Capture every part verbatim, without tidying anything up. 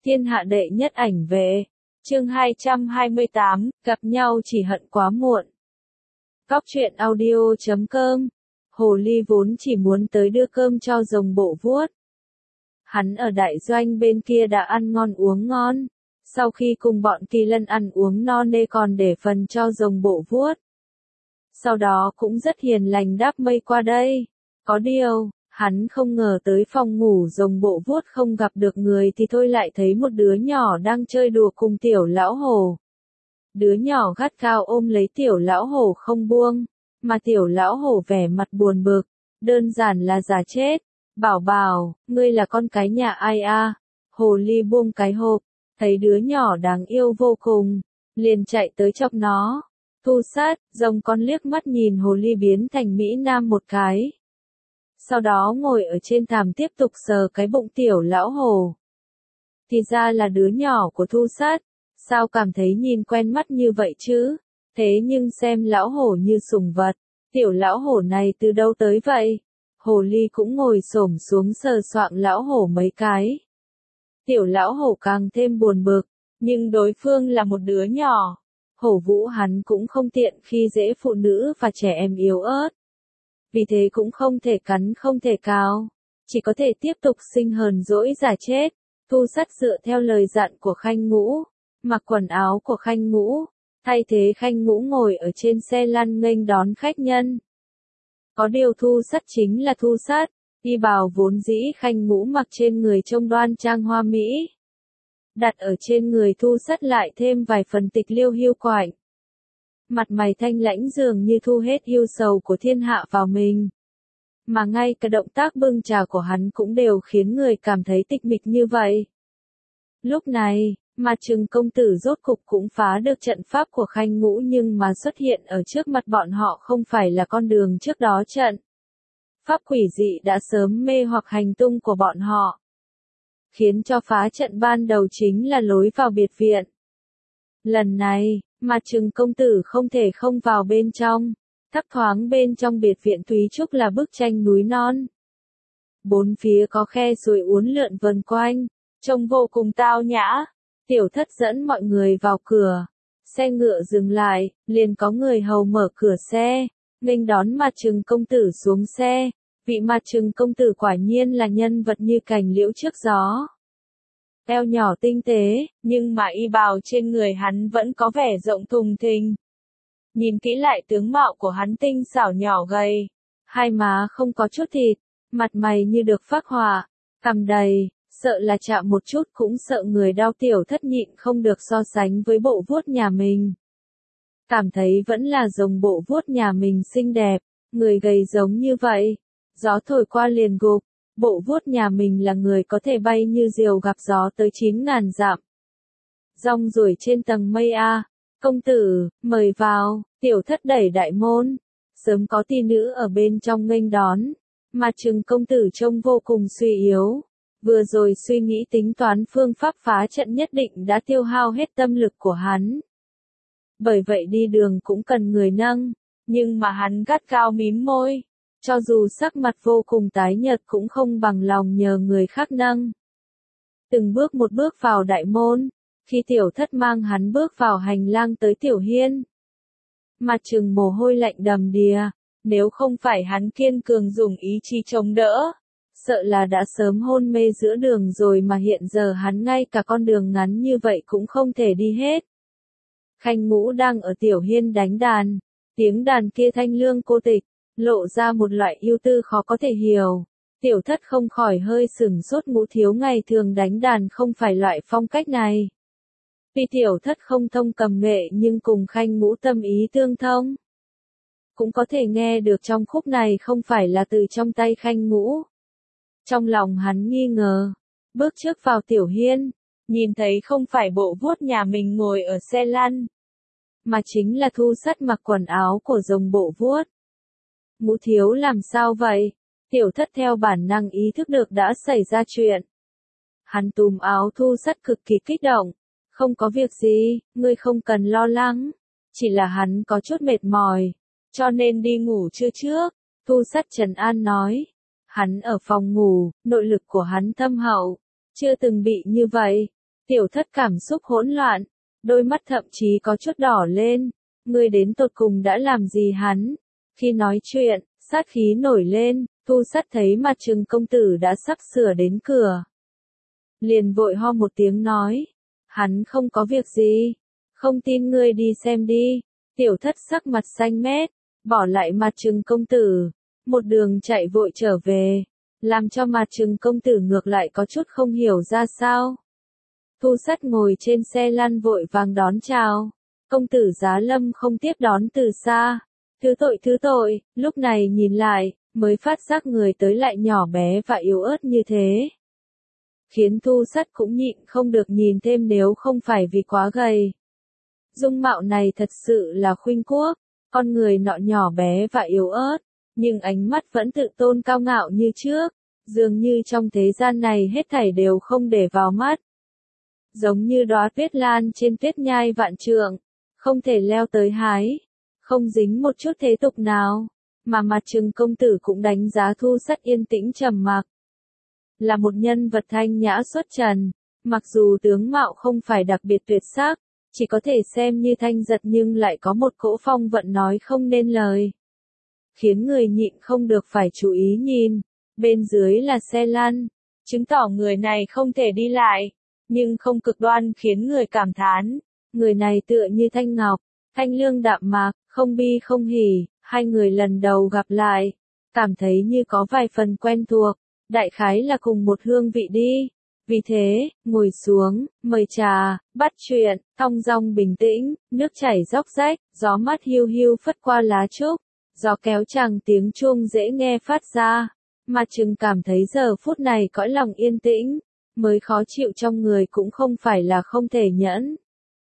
Thiên hạ đệ nhất ảnh vệ. Chương hai trăm hai mươi tám, gặp nhau chỉ hận quá muộn. Cóc truyện audio chấm com. Hồ ly vốn chỉ muốn tới đưa cơm cho rồng bộ vuốt. Hắn ở đại doanh bên kia đã ăn ngon uống ngon. Sau khi cùng bọn kỳ lân ăn uống no nê còn để phần cho rồng bộ vuốt. Sau đó cũng rất hiền lành đáp mây qua đây. Có điều, hắn không ngờ tới phòng ngủ rồng bộ vuốt không gặp được người thì thôi lại thấy một đứa nhỏ đang chơi đùa cùng tiểu lão hổ. Đứa nhỏ gắt gao ôm lấy tiểu lão hổ không buông, mà tiểu lão hổ vẻ mặt buồn bực, đơn giản là giả chết. Bảo bảo, ngươi là con cái nhà ai a? Hồ ly buông cái hộp, thấy đứa nhỏ đáng yêu vô cùng, liền chạy tới chọc nó. Thu sát, rồng con liếc mắt nhìn hồ ly biến thành mỹ nam một cái. Sau đó ngồi ở trên thảm tiếp tục sờ cái bụng tiểu lão hổ. Thì ra là đứa nhỏ của thu sát, sao cảm thấy nhìn quen mắt như vậy chứ? Thế nhưng xem lão hổ như sủng vật, tiểu lão hổ này từ đâu tới vậy? Hồ ly cũng ngồi xổm xuống sờ soạng lão hổ mấy cái. Tiểu lão hổ càng thêm buồn bực, nhưng đối phương là một đứa nhỏ. Hổ vũ hắn cũng không tiện khi dễ phụ nữ và trẻ em yếu ớt. Vì thế cũng không thể cắn không thể cào, chỉ có thể tiếp tục sinh hờn dỗi giả chết. Thu sát dựa theo lời dặn của Khanh Ngũ, mặc quần áo của Khanh Ngũ, thay thế Khanh Ngũ ngồi ở trên xe lăn nghênh đón khách nhân. Có điều thu sát chính là thu sát, y bào vốn dĩ Khanh Ngũ mặc trên người trông đoan trang hoa mỹ. Đặt ở trên người thu sát lại thêm vài phần tịch liêu hiu quạnh. Mặt mày thanh lãnh dường như thu hết yêu sầu của thiên hạ vào mình. Mà ngay cả động tác bưng trà của hắn cũng đều khiến người cảm thấy tịch mịch như vậy. Lúc này, mà Trừng công tử rốt cục cũng phá được trận pháp của Khanh Ngũ nhưng mà xuất hiện ở trước mặt bọn họ không phải là con đường trước đó trận. Pháp quỷ dị đã sớm mê hoặc hành tung của bọn họ. Khiến cho phá trận ban đầu chính là lối vào biệt viện. Lần này, mà Trừng công tử không thể không vào bên trong. Thấp thoáng bên trong biệt viện Thúy Trúc là bức tranh núi non. Bốn phía có khe suối uốn lượn vần quanh, trông vô cùng tao nhã. Tiểu thất dẫn mọi người vào cửa. Xe ngựa dừng lại, liền có người hầu mở cửa xe, nghênh đón Mạt Trừng công tử xuống xe. Vị Mạt Trừng công tử quả nhiên là nhân vật như cành liễu trước gió. Eo nhỏ tinh tế, nhưng mà y bào trên người hắn vẫn có vẻ rộng thùng thình. Nhìn kỹ lại tướng mạo của hắn tinh xảo nhỏ gầy, hai má không có chút thịt, mặt mày như được phác họa, cằm đầy, sợ là chạm một chút cũng sợ người đau. Tiểu thất nhịn không được so sánh với bộ vuốt nhà mình. Cảm thấy vẫn là rồng bộ vuốt nhà mình xinh đẹp, người gầy giống như vậy, gió thổi qua liền gục. Bộ vuốt nhà mình là người có thể bay như diều gặp gió tới chín ngàn dặm. Rong ruổi trên tầng mây a, công tử, mời vào. Tiểu thất đẩy đại môn, sớm có tỷ nữ ở bên trong nghênh đón. Mà Trừng công tử trông vô cùng suy yếu. Vừa rồi suy nghĩ tính toán phương pháp phá trận nhất định đã tiêu hao hết tâm lực của hắn. Bởi vậy đi đường cũng cần người nâng, nhưng mà hắn gắt gao mím môi. Cho dù sắc mặt vô cùng tái nhợt cũng không bằng lòng nhờ người khác nâng. Từng bước một bước vào đại môn, khi tiểu thất mang hắn bước vào hành lang tới tiểu hiên. Mặt Trừng mồ hôi lạnh đầm đìa, nếu không phải hắn kiên cường dùng ý chí chống đỡ, sợ là đã sớm hôn mê giữa đường rồi mà hiện giờ hắn ngay cả con đường ngắn như vậy cũng không thể đi hết. Khanh Ngũ đang ở tiểu hiên đánh đàn, tiếng đàn kia thanh lương cô tịch, lộ ra một loại ưu tư khó có thể hiểu. Tiểu thất không khỏi hơi sửng sốt, Ngũ thiếu ngày thường đánh đàn không phải loại phong cách này. Vì tiểu thất không thông cầm nghệ nhưng cùng Khanh Ngũ tâm ý tương thông. Cũng có thể nghe được trong khúc này không phải là từ trong tay Khanh Ngũ. Trong lòng hắn nghi ngờ, bước trước vào tiểu hiên, nhìn thấy không phải bộ vuốt nhà mình ngồi ở xe lăn, mà chính là thu sát mặc quần áo của rồng bộ vuốt. Ngũ thiếu làm sao vậy? Tiểu thất theo bản năng ý thức được đã xảy ra chuyện. Hắn túm áo thu sát cực kỳ kích động. Không có việc gì, ngươi không cần lo lắng. Chỉ là hắn có chút mệt mỏi, cho nên đi ngủ trưa trước. Thu sát trấn an nói. Hắn ở phòng ngủ, nội lực của hắn thâm hậu, chưa từng bị như vậy. Tiểu thất cảm xúc hỗn loạn, đôi mắt thậm chí có chút đỏ lên. Ngươi đến tột cùng đã làm gì hắn? Khi nói chuyện, sát khí nổi lên, Thu Sắt thấy mặt Trừng công tử đã sắp sửa đến cửa. Liền vội ho một tiếng nói, hắn không có việc gì, không tin ngươi đi xem đi. Tiểu thất sắc mặt xanh mét, bỏ lại mặt Trừng công tử, một đường chạy vội trở về, làm cho mặt Trừng công tử ngược lại có chút không hiểu ra sao. Thu Sắt ngồi trên xe lăn vội vàng đón chào, công tử Giá Lâm không tiếp đón từ xa. Thứ tội thứ tội, lúc này nhìn lại, mới phát giác người tới lại nhỏ bé và yếu ớt như thế. Khiến Thu Sắt cũng nhịn không được nhìn thêm nếu không phải vì quá gầy. Dung mạo này thật sự là khuynh quốc, con người nọ nhỏ bé và yếu ớt, nhưng ánh mắt vẫn tự tôn cao ngạo như trước, dường như trong thế gian này hết thảy đều không để vào mắt. Giống như đóa tuyết lan trên tuyết nhai vạn trượng, không thể leo tới hái, không dính một chút thế tục nào, mà mặt Trừng công tử cũng đánh giá Thu Sắt yên tĩnh trầm mặc. Là một nhân vật thanh nhã xuất trần, mặc dù tướng mạo không phải đặc biệt tuyệt sắc, chỉ có thể xem như thanh giật nhưng lại có một cỗ phong vận nói không nên lời. Khiến người nhịn không được phải chú ý nhìn, bên dưới là xe lăn, chứng tỏ người này không thể đi lại, nhưng không cực đoan khiến người cảm thán. Người này tựa như thanh ngọc, thanh lương đạm mạc, không bi không hỉ, hai người lần đầu gặp lại, cảm thấy như có vài phần quen thuộc, đại khái là cùng một hương vị đi. Vì thế, ngồi xuống, mời trà, bắt chuyện, thong dong bình tĩnh, nước chảy róc rách, gió mát hiu hiu phất qua lá trúc, gió kéo chàng tiếng chuông dễ nghe phát ra. Mặt Trừng cảm thấy giờ phút này cõi lòng yên tĩnh, mới khó chịu trong người cũng không phải là không thể nhẫn.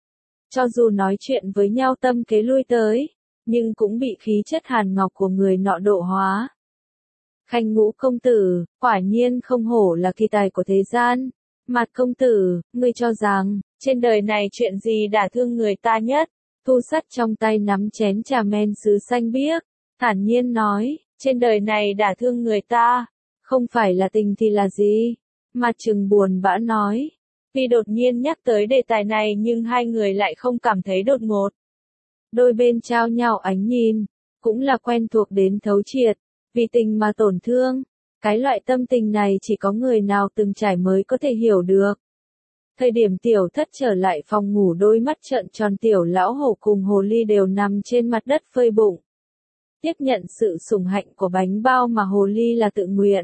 Cho dù nói chuyện với nhau tâm kế lui tới, nhưng cũng bị khí chất hàn ngọc của người nọ độ hóa. Khanh Ngũ công tử, quả nhiên không hổ là kỳ tài của thế gian. Mặt công tử, ngươi cho rằng, trên đời này chuyện gì đả thương người ta nhất? Thu Sắt trong tay nắm chén trà men sứ xanh biếc, thản nhiên nói, trên đời này đả thương người ta, không phải là tình thì là gì? Mặt Trừng buồn bã nói, tuy đột nhiên nhắc tới đề tài này nhưng hai người lại không cảm thấy đột ngột. Đôi bên trao nhau ánh nhìn, cũng là quen thuộc đến thấu triệt, vì tình mà tổn thương. Cái loại tâm tình này chỉ có người nào từng trải mới có thể hiểu được. Thời điểm Tiểu Thất trở lại phòng ngủ, đôi mắt trợn tròn, Tiểu Lão Hổ cùng Hồ Ly đều nằm trên mặt đất phơi bụng. Tiếp nhận sự sủng hạnh của Bánh Bao mà Hồ Ly là tự nguyện.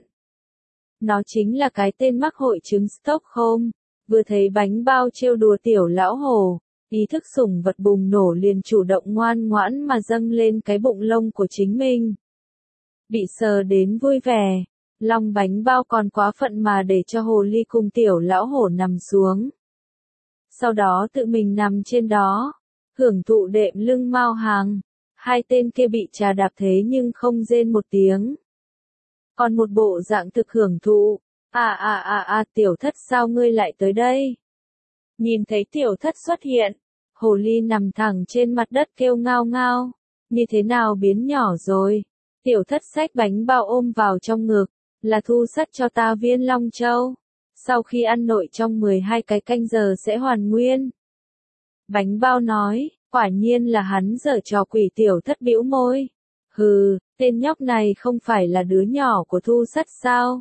Nó chính là cái tên mắc hội chứng Stockholm. Vừa thấy Bánh Bao trêu đùa Tiểu Lão Hổ, ý thức sủng vật bùng nổ, liền chủ động ngoan ngoãn mà dâng lên cái bụng lông của chính mình. Bị sờ đến vui vẻ, lòng Bánh Bao còn quá phận mà để cho Hồ Ly cùng Tiểu Lão Hổ nằm xuống. Sau đó tự mình nằm trên đó, hưởng thụ đệm lưng mao hàng. Hai tên kia bị trà đạp thế nhưng không rên một tiếng. Còn một bộ dạng thực hưởng thụ. À à à à, Tiểu Thất sao ngươi lại tới đây? Nhìn thấy Tiểu Thất xuất hiện, Hồ Ly nằm thẳng trên mặt đất kêu ngao ngao. Như thế nào biến nhỏ rồi? Tiểu Thất xách Bánh Bao ôm vào trong ngực, là Thu Sắt cho ta viên Long Châu. Sau khi ăn nội trong mười hai cái canh giờ sẽ hoàn nguyên. Bánh Bao nói, quả nhiên là hắn giở trò quỷ. Tiểu Thất bĩu môi. Hừ, tên nhóc này không phải là đứa nhỏ của Thu Sắt sao?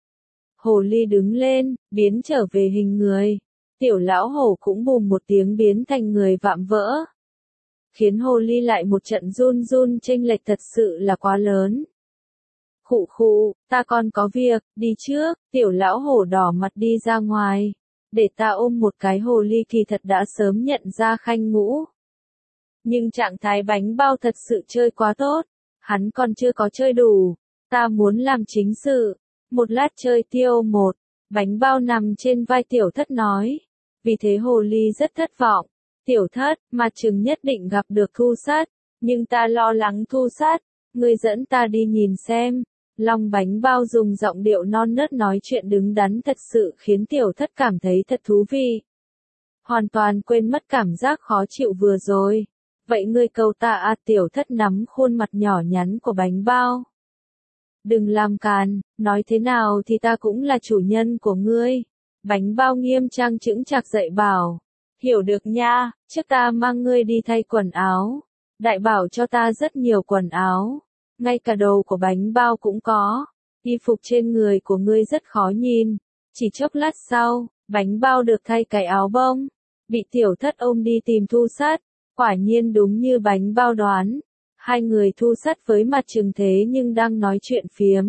Hồ Ly đứng lên, biến trở về hình người. Tiểu Lão Hổ cũng bùm một tiếng biến thành người vạm vỡ. Khiến Hồ Ly lại một trận run run, chênh lệch thật sự là quá lớn. Khụ khụ, ta còn có việc, đi trước. Tiểu Lão Hổ đỏ mặt đi ra ngoài. Để ta ôm một cái. Hồ Ly kỳ thật đã sớm nhận ra Khanh Ngũ. Nhưng trạng thái Bánh Bao thật sự chơi quá tốt. Hắn còn chưa có chơi đủ. Ta muốn làm chính sự. Một lát chơi tiêu một. Bánh Bao nằm trên vai Tiểu Thất nói. Vì thế Hồ Ly rất thất vọng. Tiểu Thất, Mặt Trừng nhất định gặp được Thu Sắt. Nhưng ta lo lắng Thu Sắt. Ngươi dẫn ta đi nhìn xem. Long Bánh Bao dùng giọng điệu non nớt nói chuyện đứng đắn thật sự khiến Tiểu Thất cảm thấy thật thú vị. Hoàn toàn quên mất cảm giác khó chịu vừa rồi. Vậy ngươi cầu ta à? Tiểu Thất nắm khuôn mặt nhỏ nhắn của Bánh Bao. Đừng làm càn, nói thế nào thì ta cũng là chủ nhân của ngươi. Bánh bao nghiêm trang chững chạc dạy bảo. Hiểu được nha, trước ta mang ngươi đi thay quần áo. Đại bảo cho ta rất nhiều quần áo. Ngay cả đồ của bánh bao cũng có. Y phục trên người của ngươi rất khó nhìn. Chỉ chốc lát sau, bánh bao được thay cái áo bông. Bị tiểu thất ôm đi tìm Thu Sắt. Quả nhiên đúng như bánh bao đoán. Hai người Thu Sắt với mặt trừng thế nhưng đang nói chuyện phiếm.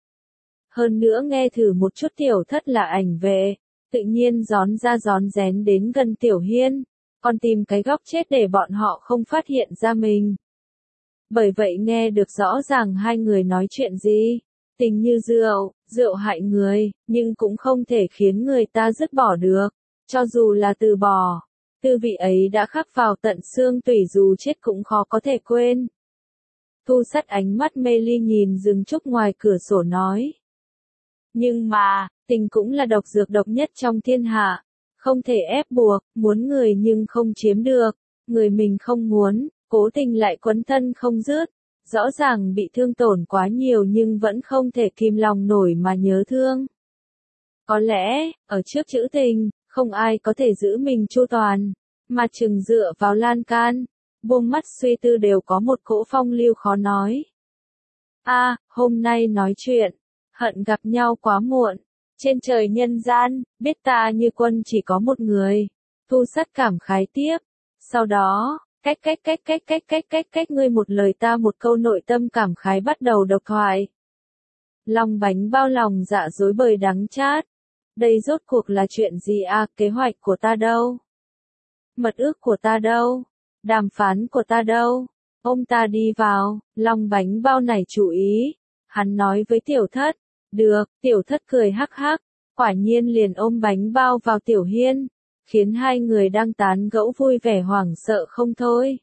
Hơn nữa nghe thử một chút tiểu thất là ảnh vệ. Tự nhiên gión ra gión rén đến gần Tiểu Hiên. Còn tìm cái góc chết để bọn họ không phát hiện ra mình. Bởi vậy nghe được rõ ràng hai người nói chuyện gì. Tình như rượu, rượu hại người, nhưng cũng không thể khiến người ta dứt bỏ được. Cho dù là từ bỏ, tư vị ấy đã khắc vào tận xương tủy dù chết cũng khó có thể quên. Thu Sắt ánh mắt mê ly nhìn rừng trúc ngoài cửa sổ nói. Nhưng mà, tình cũng là độc dược độc nhất trong thiên hạ. Không thể ép buộc, muốn người nhưng không chiếm được. Người mình không muốn, cố tình lại quấn thân không dứt. Rõ ràng bị thương tổn quá nhiều nhưng vẫn không thể kìm lòng nổi mà nhớ thương. Có lẽ, ở trước trữ tình, không ai có thể giữ mình chu toàn. Mà chừng dựa vào lan can, buông mắt suy tư đều có một cỗ phong lưu khó nói. A, hôm nay nói chuyện, hận gặp nhau quá muộn. Trên trời nhân gian, biết ta như quân chỉ có một người. Thu Sắt cảm khái tiếp. Sau đó, cách cách cách cách cách cách cách cách ngươi một lời ta một câu nội tâm cảm khái bắt đầu độc thoại. Lòng bánh bao lòng dạ dối bời đắng chát. Đây rốt cuộc là chuyện gì à, kế hoạch của ta đâu? Mật ước của ta đâu? Đàm phán của ta đâu? Ông ta đi vào, lòng bánh bao này chú ý. Hắn nói với tiểu thất. Được, tiểu thất cười hắc hắc. Quả nhiên liền ôm bánh bao vào Tiểu Hiên. Khiến hai người đang tán gẫu vui vẻ hoảng sợ không thôi.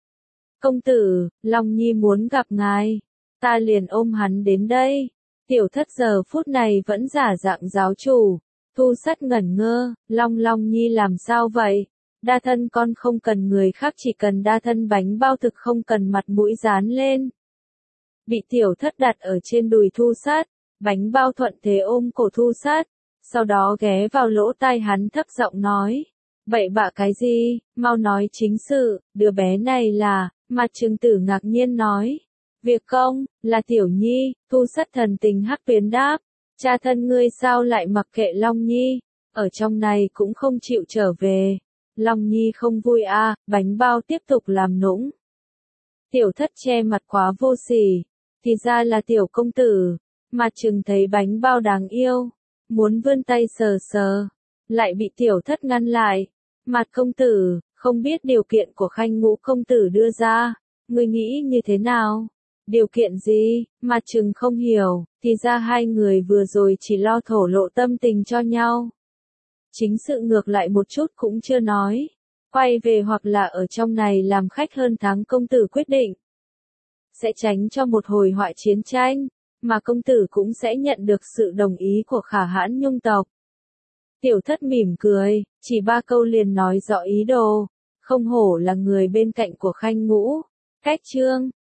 Công tử, Long Nhi muốn gặp ngài. Ta liền ôm hắn đến đây. Tiểu thất giờ phút này vẫn giả dạng giáo chủ. Thu Sắt ngẩn ngơ, Long Long Nhi làm sao vậy? Đa thân con không cần người khác chỉ cần đa thân bánh bao thực không cần mặt mũi dán lên. Bị tiểu thất đặt ở trên đùi Thu Sắt, bánh bao thuận thế ôm cổ Thu Sắt. Sau đó ghé vào lỗ tai hắn thấp giọng nói. Bậy bạ cái gì, mau nói chính sự, đứa bé này là, mặt trừng tử ngạc nhiên nói. Việc công, là Tiểu Nhi, Thu Sắt thần tình hắc tuyến đáp. Cha thân ngươi sao lại mặc kệ Long Nhi, ở trong này cũng không chịu trở về. Long Nhi không vui à, bánh bao tiếp tục làm nũng. Tiểu thất che mặt quá vô sỉ, thì ra là tiểu công tử, mặt trừng thấy bánh bao đáng yêu. Muốn vươn tay sờ sờ, lại bị tiểu thất ngăn lại. Mặt công tử, không biết điều kiện của Khanh Ngũ công tử đưa ra, ngươi nghĩ như thế nào? Điều kiện gì? Mặt trừng không hiểu, thì ra hai người vừa rồi chỉ lo thổ lộ tâm tình cho nhau. Chính sự ngược lại một chút cũng chưa nói. Quay về hoặc là ở trong này làm khách hơn tháng công tử quyết định. Sẽ tránh cho một hồi họa chiến tranh. Mà công tử cũng sẽ nhận được sự đồng ý của Khả Hãn Nhung tộc. Tiểu thất mỉm cười, chỉ ba câu liền nói rõ ý đồ. Không hổ là người bên cạnh của Khanh Ngũ. Cách chương